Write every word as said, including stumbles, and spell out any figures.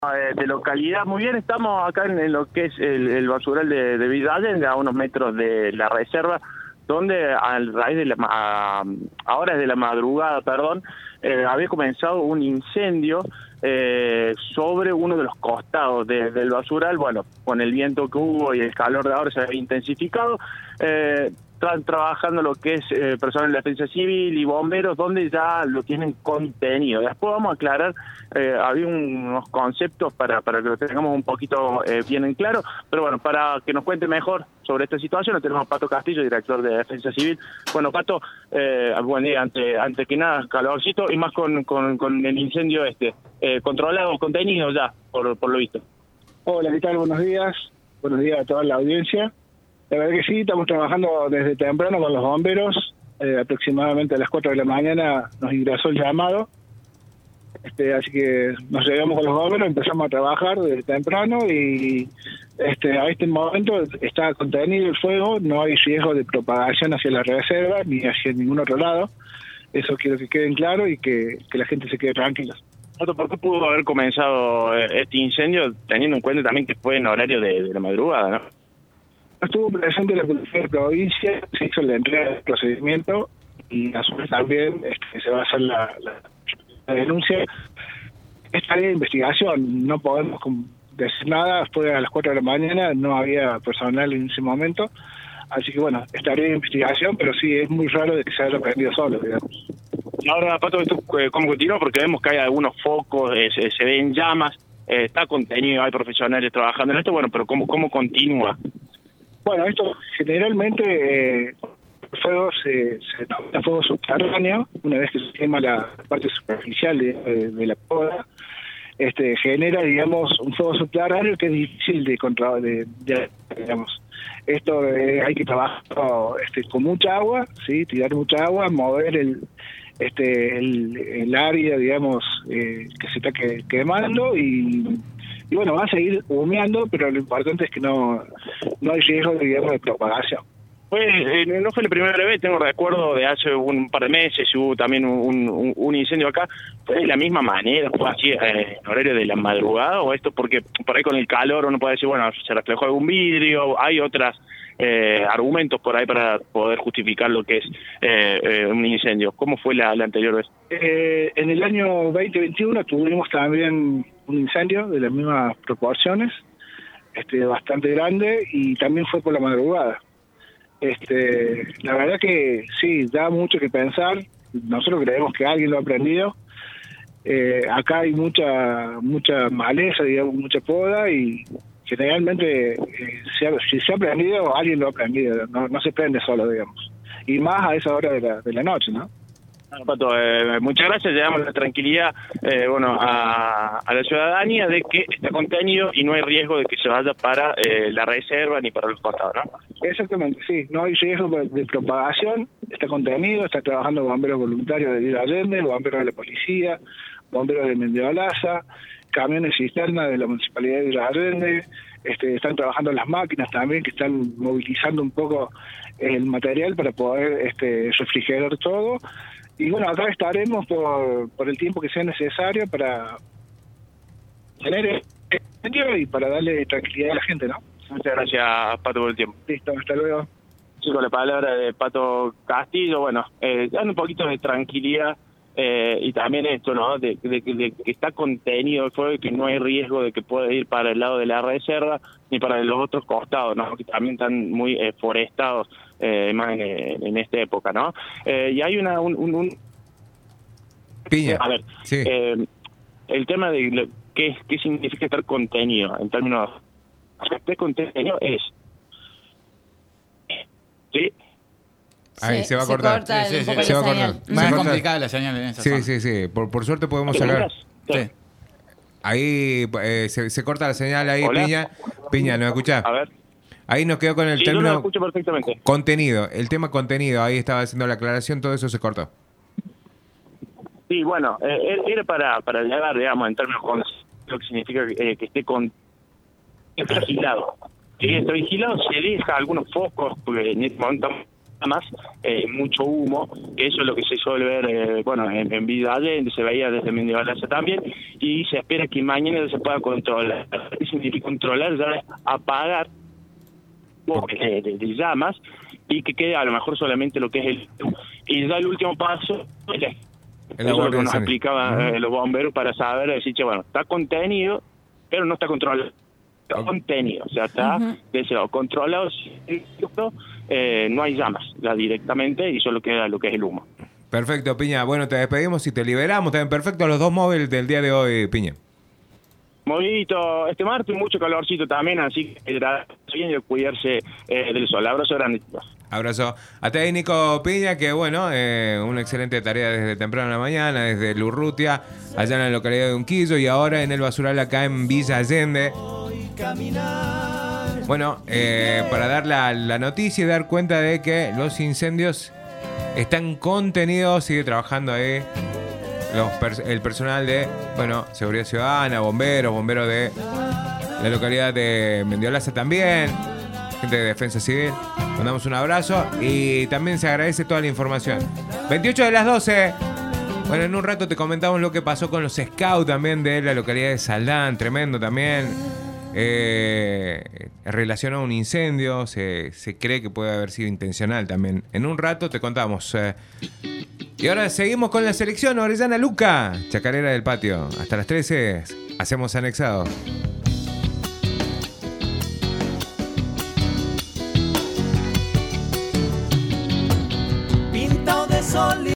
Eh, de localidad, muy bien, estamos acá en, en lo que es el, el basural de, de Villa Allende, a unos metros de la reserva, donde al raíz de la, a, a horas de la madrugada, perdón, eh, había comenzado un incendio eh, sobre uno de los costados de, del basural. Bueno, con el viento que hubo y el calor de ahora se había intensificado. Eh, Están trabajando lo que es eh, personal de defensa civil y bomberos, donde ya lo tienen contenido. Después vamos a aclarar, eh, había unos conceptos para, para que lo tengamos un poquito eh, bien en claro, pero bueno, para que nos cuente mejor sobre esta situación, lo tenemos a Pato Castillo, director de Defensa Civil. Bueno, Pato, eh, buen día, antes, antes que nada, calorcito, y más con, con, con el incendio este, eh, controlado, contenido ya, por, por lo visto. Hola, ¿qué tal? Buenos días. Buenos días a toda la audiencia. La verdad que sí, estamos trabajando desde temprano con los bomberos. Eh, aproximadamente a las cuatro de la mañana nos ingresó el llamado. Este, así que nos llegamos con los bomberos, empezamos a trabajar desde temprano y este, a este momento está contenido el fuego, no hay riesgo de propagación hacia la reserva ni hacia ningún otro lado. Eso quiero que quede claro y que, que la gente se quede tranquila. ¿Por qué pudo haber comenzado este incendio, teniendo en cuenta también que fue en horario de, de la madrugada, no? Estuvo presente la policía de provincia, se hizo la entrega del procedimiento y a su vez también este, se va a hacer la, la, la denuncia. Esta área de investigación, no podemos decir nada, fue a las cuatro de la mañana, no había personal en ese momento, así que bueno, esta área de investigación, pero sí, es muy raro de que se haya prendido solo, digamos. Y ahora, Pato, ¿esto cómo continúa? Porque vemos que hay algunos focos, eh, se, se ven llamas, eh, está contenido, hay profesionales trabajando en esto, bueno, pero ¿cómo, cómo continúa? Bueno, esto generalmente eh, el fuego se, se denomina fuego subterráneo, una vez que se quema la parte superficial de, de, de la poda, este, genera, digamos, un fuego subterráneo que es difícil de controlar, de, de, digamos. Esto eh, hay que trabajar este, con mucha agua, sí, tirar mucha agua, mover el este el, el área, digamos, eh, que se está que, quemando y Y bueno, va a seguir humeando, pero lo importante es que no no hay riesgo, digamos, de propagación. Pues eh, no fue la primera vez, tengo recuerdo de hace un par de meses, hubo también un, un, un incendio acá. ¿Fue de la misma manera? ¿Fue así eh, en horario de la madrugada o esto? Porque por ahí con el calor uno puede decir, bueno, se reflejó algún vidrio, hay otros eh, argumentos por ahí para poder justificar lo que es eh, eh, un incendio. ¿Cómo fue la, la anterior vez? Eh, en el año veinte veintiuno tuvimos también un incendio de las mismas proporciones, este bastante grande, y también fue por la madrugada. Este, la verdad que sí, da mucho que pensar. Nosotros creemos que alguien lo ha aprendido. Eh, acá hay mucha mucha maleza, digamos, mucha poda, y generalmente eh, se ha, si se ha aprendido, alguien lo ha aprendido. No, no se prende solo, digamos. Y más a esa hora de la, de la noche, ¿no? Bueno, Pato, eh, muchas gracias. Le damos la tranquilidad eh, bueno, a, a la ciudadanía de que está contenido y no hay riesgo de que se vaya para eh, la reserva ni para los costados, ¿no? Exactamente, sí. No hay riesgo de propagación, está contenido, está trabajando bomberos voluntarios de Villa Allende, bomberos de la policía, bomberos de Mendiolaza, camiones cisterna de la Municipalidad de Villa Allende. Este, están trabajando las máquinas también, que están movilizando un poco el material para poder este, refrigerar todo. Y bueno, acá estaremos por, por el tiempo que sea necesario para tener el y para darle tranquilidad a la gente, ¿no? Muchas gracias, Pato, por el tiempo. Listo, hasta luego. Sí, con la palabra de Pato Castillo, bueno, eh, dando un poquito de tranquilidad eh, y también esto, ¿no? De, de, de, de que está contenido el fuego y que no hay riesgo de que pueda ir para el lado de la reserva ni para los otros costados, ¿no? Que también están muy eh, forestados, eh, más en, en esta época, ¿no? Eh, y hay una... Un, un, un... Piña. A ver, sí. eh, el tema de lo, qué, qué significa estar contenido en términos... Este contenido es... ¿Sí? Ahí se, se va a se cortar. Corta sí, sí, un poco se la va a señal. cortar. Más Se corta. complicada la señal en esa Sí, zona. sí, sí. Por, por suerte podemos ¿Me hablar. escuchás? Sí. Ahí eh, se, se corta la señal ahí, ¿Hola? Piña. Piña, ¿nos escuchás? A ver. Ahí nos quedó con el Sí, yo término lo escucho perfectamente. contenido. El tema contenido, ahí estaba haciendo la aclaración, todo eso se cortó. Sí, bueno, eh, era para, para llegar, digamos, en términos con lo que significa eh, que esté con que esté vigilado. Si está vigilado, se deja algunos focos, porque en este momento llamas, eh, mucho humo, que eso es lo que se suele ver, eh, bueno, en, en Villa Allende, se veía desde Mendiolaza también, y se espera que mañana se pueda controlar. ¿Qué significa controlar? Ya es apagar de, de, de llamas y que quede a lo mejor solamente lo que es el... Y ya el último paso es eso es lo que nos aplicaban uh-huh. eh, los bomberos para saber, decir, che, bueno, está contenido, pero no está controlado. Está okay. contenido, o sea, está uh-huh. deseado, controlado, eh, no hay llamas ya directamente y solo queda lo que es el humo. Perfecto, Piña. Bueno, te despedimos y te liberamos. También perfecto los dos móviles del día de hoy, Piña. Movidito este martes, mucho calorcito también, así que bien de cuidarse eh, del sol. Abrazo grande. Abrazo. A técnico Piña, que bueno, eh, una excelente tarea desde temprano en la mañana, desde Lurrutia, allá en la localidad de Unquillo, y ahora en el basural acá en Villa Allende. Bueno, eh, para dar la, la noticia y dar cuenta de que los incendios están contenidos, sigue trabajando ahí los, el personal de, bueno, Seguridad Ciudadana, bomberos, bomberos de la localidad de Mendiolaza también, gente de Defensa Civil. Mandamos un abrazo y también se agradece toda la información. veintiocho de las doce. Bueno, en un rato te comentamos lo que pasó con los scouts también de la localidad de Saldán, tremendo también. Eh, en relación a un incendio, se, se cree que puede haber sido intencional también. En un rato te contamos. Eh. Y ahora seguimos con la selección. Orellana Luca, Chacarera del Patio. Hasta las trece hacemos anexado. Pintado de sol.